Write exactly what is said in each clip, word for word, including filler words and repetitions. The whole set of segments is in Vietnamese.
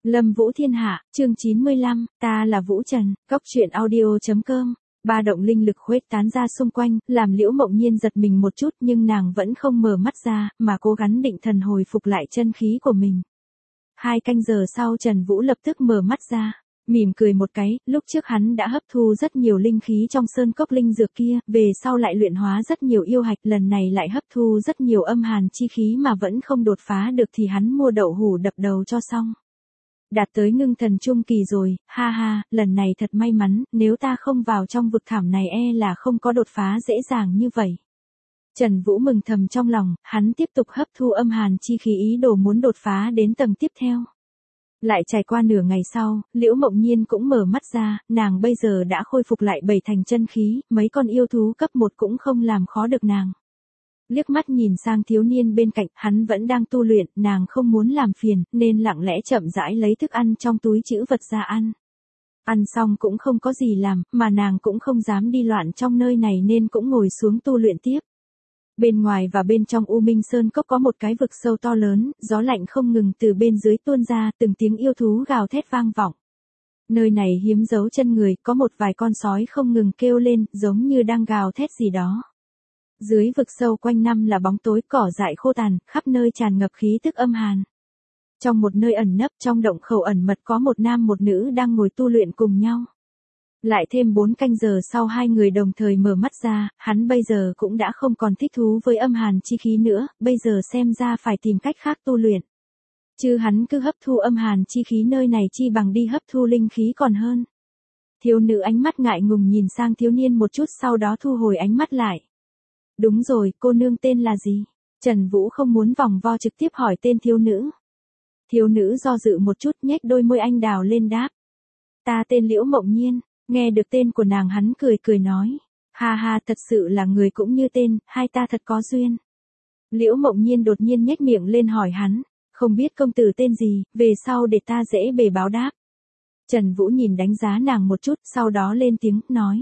Lâm Vũ Thiên Hạ, chương chín mươi lăm, ta là Vũ Trần, cóc truyện audio chấm com. Ba động linh lực khuếch tán ra xung quanh, làm Liễu Mộng Nhiên giật mình một chút nhưng nàng vẫn không mở mắt ra, mà cố gắng định thần hồi phục lại chân khí của mình. Hai canh giờ sau Trần Vũ lập tức mở mắt ra, mỉm cười một cái, lúc trước hắn đã hấp thu rất nhiều linh khí trong sơn cốc linh dược kia, về sau lại luyện hóa rất nhiều yêu hạch, lần này lại hấp thu rất nhiều âm hàn chi khí mà vẫn không đột phá được thì hắn mua đậu hũ đập đầu cho xong. Đạt tới ngưng thần trung kỳ rồi, ha ha, lần này thật may mắn, nếu ta không vào trong vực thẳm này e là không có đột phá dễ dàng như vậy. Trần Vũ mừng thầm trong lòng, hắn tiếp tục hấp thu âm hàn chi khí ý đồ muốn đột phá đến tầng tiếp theo. Lại trải qua nửa ngày sau, Liễu Mộng Nhiên cũng mở mắt ra, nàng bây giờ đã khôi phục lại bảy thành chân khí, mấy con yêu thú cấp một cũng không làm khó được nàng. Liếc mắt nhìn sang thiếu niên bên cạnh, hắn vẫn đang tu luyện, nàng không muốn làm phiền, nên lặng lẽ chậm rãi lấy thức ăn trong túi trữ vật ra ăn. Ăn xong cũng không có gì làm, mà nàng cũng không dám đi loạn trong nơi này nên cũng ngồi xuống tu luyện tiếp. Bên ngoài và bên trong U Minh Sơn Cốc có một cái vực sâu to lớn, gió lạnh không ngừng từ bên dưới tuôn ra, từng tiếng yêu thú gào thét vang vọng. Nơi này hiếm dấu chân người, có một vài con sói không ngừng kêu lên, giống như đang gào thét gì đó. Dưới vực sâu quanh năm là bóng tối, cỏ dại khô tàn, khắp nơi tràn ngập khí tức âm hàn. Trong một nơi ẩn nấp trong động khẩu ẩn mật có một nam một nữ đang ngồi tu luyện cùng nhau. Lại thêm bốn canh giờ sau hai người đồng thời mở mắt ra, hắn bây giờ cũng đã không còn thích thú với âm hàn chi khí nữa, bây giờ xem ra phải tìm cách khác tu luyện. Chứ hắn cứ hấp thu âm hàn chi khí nơi này chi bằng đi hấp thu linh khí còn hơn. Thiếu nữ ánh mắt ngại ngùng nhìn sang thiếu niên một chút sau đó thu hồi ánh mắt lại. Đúng rồi, cô nương tên là gì? Trần Vũ không muốn vòng vo trực tiếp hỏi tên thiếu nữ. Thiếu nữ do dự một chút nhếch đôi môi anh đào lên đáp. Ta tên Liễu Mộng Nhiên, nghe được tên của nàng hắn cười cười nói. Ha ha, thật sự là người cũng như tên, hai ta thật có duyên. Liễu Mộng Nhiên đột nhiên nhếch miệng lên hỏi hắn, không biết công tử tên gì, về sau để ta dễ bề báo đáp. Trần Vũ nhìn đánh giá nàng một chút, sau đó lên tiếng, nói.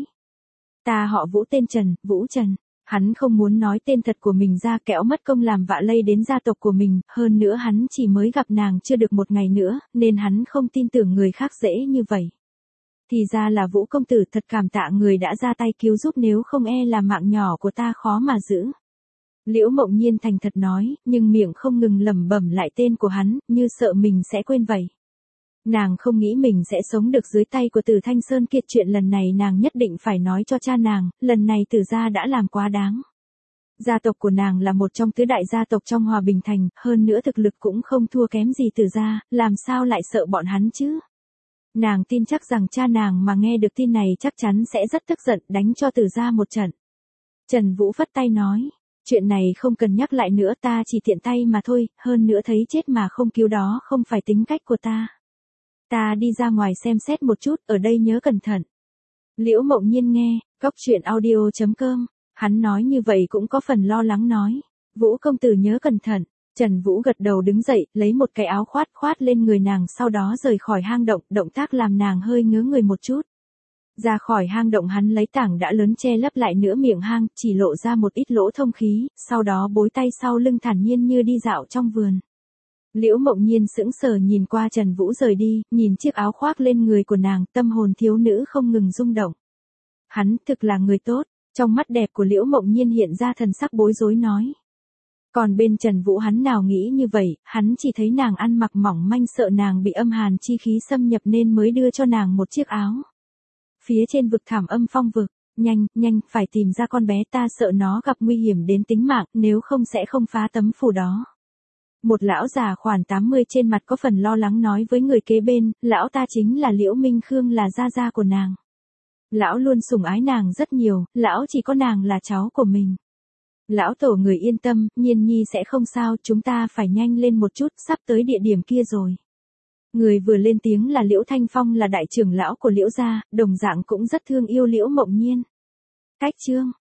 Ta họ Vũ, tên Trần, Vũ Trần. Hắn không muốn nói tên thật của mình ra kẻo mất công làm vạ lây đến gia tộc của mình, hơn nữa hắn chỉ mới gặp nàng chưa được một ngày nữa, nên hắn không tin tưởng người khác dễ như vậy. Thì ra là Vũ công tử, thật cảm tạ người đã ra tay cứu giúp, nếu không e là mạng nhỏ của ta khó mà giữ. Liễu Mộng Nhiên thành thật nói, nhưng miệng không ngừng lẩm bẩm lại tên của hắn, như sợ mình sẽ quên vậy. Nàng không nghĩ mình sẽ sống được dưới tay của Tử Thanh Sơn Kiệt, chuyện lần này nàng nhất định phải nói cho cha nàng, lần này Tử gia đã làm quá đáng. Gia tộc của nàng là một trong tứ đại gia tộc trong Hòa Bình Thành, hơn nữa thực lực cũng không thua kém gì Tử gia, làm sao lại sợ bọn hắn chứ? Nàng tin chắc rằng cha nàng mà nghe được tin này chắc chắn sẽ rất tức giận, đánh cho Tử gia một trận. Trần Vũ phất tay nói, chuyện này không cần nhắc lại nữa, ta chỉ tiện tay mà thôi, hơn nữa thấy chết mà không cứu đó không phải tính cách của ta. Ta đi ra ngoài xem xét một chút, ở đây nhớ cẩn thận. Liễu Mộng Nhiên nghe, cóc truyện audio chấm com, hắn nói như vậy cũng có phần lo lắng nói. Vũ công tử nhớ cẩn thận. Trần Vũ gật đầu đứng dậy, lấy một cái áo khoát khoát lên người nàng, sau đó rời khỏi hang động, động tác làm nàng hơi ngớ người một chút. Ra khỏi hang động hắn lấy tảng đã lớn che lấp lại nửa miệng hang, chỉ lộ ra một ít lỗ thông khí, sau đó bối tay sau lưng thản nhiên như đi dạo trong vườn. Liễu Mộng Nhiên sững sờ nhìn qua Trần Vũ rời đi, nhìn chiếc áo khoác lên người của nàng, tâm hồn thiếu nữ không ngừng rung động. Hắn thực là người tốt, trong mắt đẹp của Liễu Mộng Nhiên hiện ra thần sắc bối rối nói. Còn bên Trần Vũ hắn nào nghĩ như vậy, hắn chỉ thấy nàng ăn mặc mỏng manh sợ nàng bị âm hàn chi khí xâm nhập nên mới đưa cho nàng một chiếc áo. Phía trên vực thảm âm phong vực, nhanh, nhanh, phải tìm ra con bé, ta sợ nó gặp nguy hiểm đến tính mạng, nếu không sẽ không phá tấm phủ đó. Một lão già khoảng tám mươi trên mặt có phần lo lắng nói với người kế bên, lão ta chính là Liễu Minh Khương, là gia gia của nàng. Lão luôn sủng ái nàng rất nhiều, lão chỉ có nàng là cháu của mình. Lão tổ người yên tâm, Nhiên nhi sẽ không sao, chúng ta phải nhanh lên một chút, sắp tới địa điểm kia rồi. Người vừa lên tiếng là Liễu Thanh Phong, là đại trưởng lão của Liễu gia, đồng dạng cũng rất thương yêu Liễu Mộng Nhiên. Cách chương